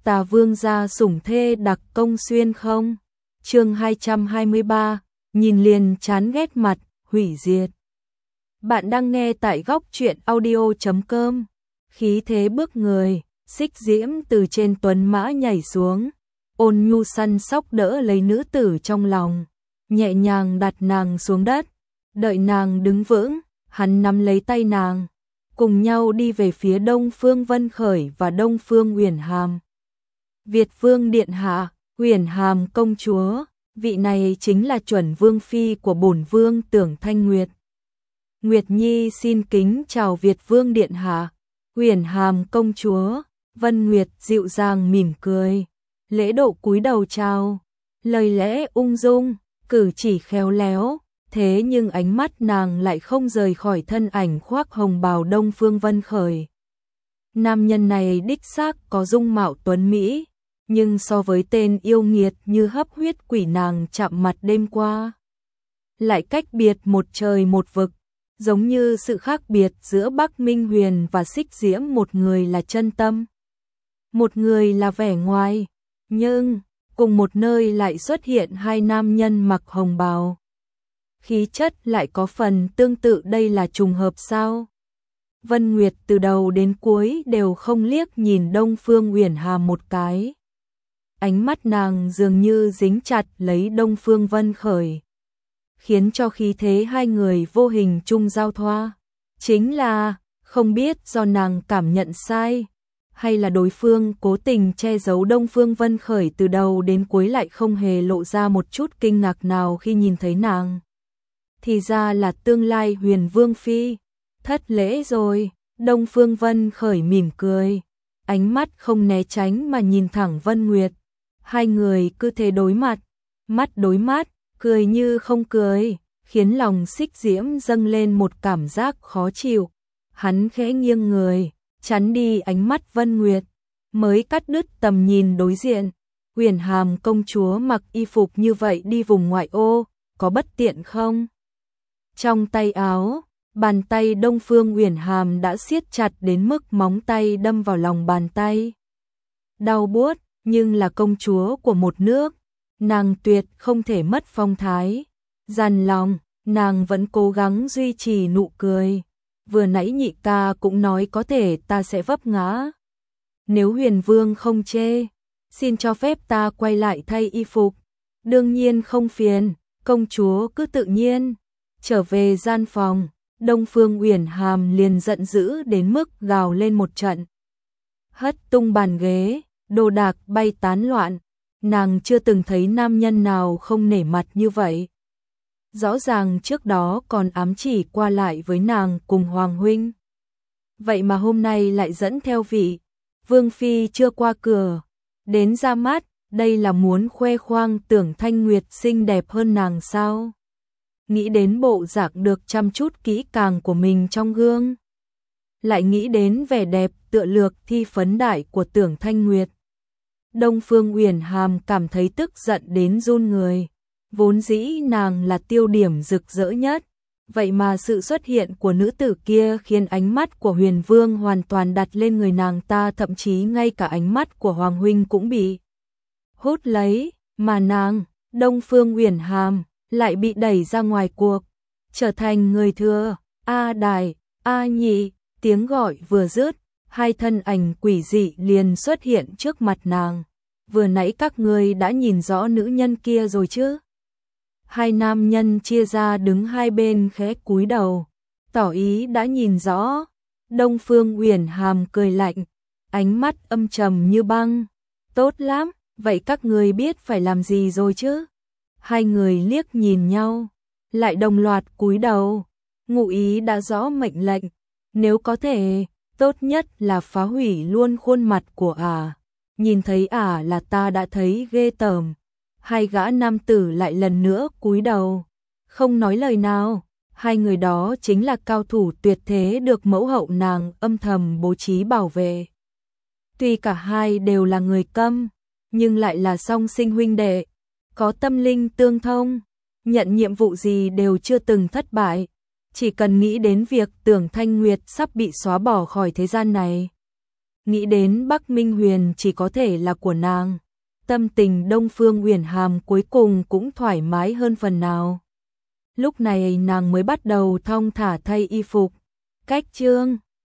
Tà Vương gia sủng thê đặc công xuyên không? Chương 223, nhìn liền chán ghét mặt, hủy diệt. Bạn đang nghe tại góc truyện audio.com. Khí thế bước người, Xích Diễm từ trên tuấn mã nhảy xuống, ôn nhu săn sóc đỡ lấy nữ tử trong lòng, nhẹ nhàng đặt nàng xuống đất, đợi nàng đứng vững, hắn nắm lấy tay nàng, cùng nhau đi về phía Đông Phương Vân Khởi và Đông Phương Uyển Hàm. Việt Vương điện hạ, Uyển Hàm công chúa, vị này chính là chuẩn vương phi của bổn vương Tưởng Thanh Nguyệt. Nguyệt Nhi xin kính chào Việt Vương điện hạ. Uyển Hàm công chúa, Vân Nguyệt dịu dàng mỉm cười, lễ độ cúi đầu chào, lời lẽ ung dung, cử chỉ khéo léo, thế nhưng ánh mắt nàng lại không rời khỏi thân ảnh khoác hồng bào Đông Phương Vân Khởi. Nam nhân này đích xác có dung mạo tuấn mỹ, nhưng so với tên yêu nghiệt như hấp huyết quỷ nàng chạm mặt đêm qua, lại cách biệt một trời một vực, giống như sự khác biệt giữa Bắc Minh Huyền và Xích Diễm, một người là chân tâm, một người là vẻ ngoài, nhưng cùng một nơi lại xuất hiện hai nam nhân mặc hồng bào. Khí chất lại có phần tương tự, đây là trùng hợp sao? Vân Nguyệt từ đầu đến cuối đều không liếc nhìn Đông Phương Uyển Hàm một cái. Ánh mắt nàng dường như dính chặt lấy Đông Phương Vân Khởi, khiến cho khí thế hai người vô hình chung giao thoa. Chính là, không biết do nàng cảm nhận sai, hay là đối phương cố tình che giấu, Đông Phương Vân Khởi từ đầu đến cuối lại không hề lộ ra một chút kinh ngạc nào khi nhìn thấy nàng. Thì ra là tương lai Huyền Vương phi, thất lễ rồi. Đông Phương Vân Khởi mỉm cười, ánh mắt không né tránh mà nhìn thẳng Vân Nguyệt. Hai người cứ thế đối mặt, mắt đối mắt, cười như không cười, khiến lòng Xích Diễm dâng lên một cảm giác khó chịu. Hắn khẽ nghiêng người, chắn đi ánh mắt Vân Nguyệt, mới cắt đứt tầm nhìn đối diện. Uyển Hàm công chúa mặc y phục như vậy đi vùng ngoại ô, có bất tiện không? Trong tay áo, bàn tay Đông Phương Uyển Hàm đã siết chặt đến mức móng tay đâm vào lòng bàn tay. Đau buốt, nhưng là công chúa của một nước, nàng tuyệt không thể mất phong thái. Dằn lòng, nàng vẫn cố gắng duy trì nụ cười. Vừa nãy nhị ca cũng nói có thể ta sẽ vấp ngã. Nếu Huyền Vương không chê, xin cho phép ta quay lại thay y phục. Đương nhiên không phiền, công chúa cứ tự nhiên. Trở về gian phòng, Đông Phương Uyển Hàm liền giận dữ đến mức gào lên một trận. Hất tung bàn ghế, đồ đạc bay tán loạn, nàng chưa từng thấy nam nhân nào không nể mặt như vậy. Rõ ràng trước đó còn ám chỉ qua lại với nàng cùng Hoàng huynh. Vậy mà hôm nay lại dẫn theo vị Vương phi chưa qua cửa, đến ra mắt, đây là muốn khoe khoang Tưởng Thanh Nguyệt xinh đẹp hơn nàng sao? Nghĩ đến bộ dạng được chăm chút kỹ càng của mình trong gương, lại nghĩ đến vẻ đẹp tựa lược thi phấn đại của Tưởng Thanh Nguyệt. Đông Phương Uyển Hàm cảm thấy tức giận đến run người. Vốn dĩ nàng là tiêu điểm rực rỡ nhất, vậy mà sự xuất hiện của nữ tử kia khiến ánh mắt của Huyền Vương hoàn toàn đặt lên người nàng ta, thậm chí ngay cả ánh mắt của Hoàng huynh cũng bị hút lấy, mà nàng, Đông Phương Uyển Hàm, lại bị đẩy ra ngoài cuộc, trở thành người thừa. A đại, A nhị, tiếng gọi vừa dứt, hai thân ảnh quỷ dị liền xuất hiện trước mặt nàng. Vừa nãy các ngươi đã nhìn rõ nữ nhân kia rồi chứ? Hai nam nhân chia ra đứng hai bên khẽ cúi đầu, tỏ ý đã nhìn rõ. Đông Phương Uyển Hàm cười lạnh, ánh mắt âm trầm như băng. Tốt lắm, vậy các ngươi biết phải làm gì rồi chứ? Hai người liếc nhìn nhau, lại đồng loạt cúi đầu, ngụ ý đã rõ mệnh lệnh. Nếu có thể, tốt nhất là phá hủy luôn khuôn mặt của ả. Nhìn thấy ả là ta đã thấy ghê tởm. Hai gã nam tử lại lần nữa cúi đầu, không nói lời nào. Hai người đó chính là cao thủ tuyệt thế được mẫu hậu nàng âm thầm bố trí bảo vệ. Tuy cả hai đều là người Câm, nhưng lại là song sinh huynh đệ, có tâm linh tương thông, nhận nhiệm vụ gì đều chưa từng thất bại. Chỉ cần nghĩ đến việc Tưởng Thanh Nguyệt sắp bị xóa bỏ khỏi thế gian này, Nghĩ đến Bắc Minh Huyền chỉ có thể là của nàng, tâm tình Đông Phương Uyển Hàm cuối cùng cũng thoải mái hơn phần nào. Lúc này nàng mới bắt đầu thong thả thay y phục. Cách chương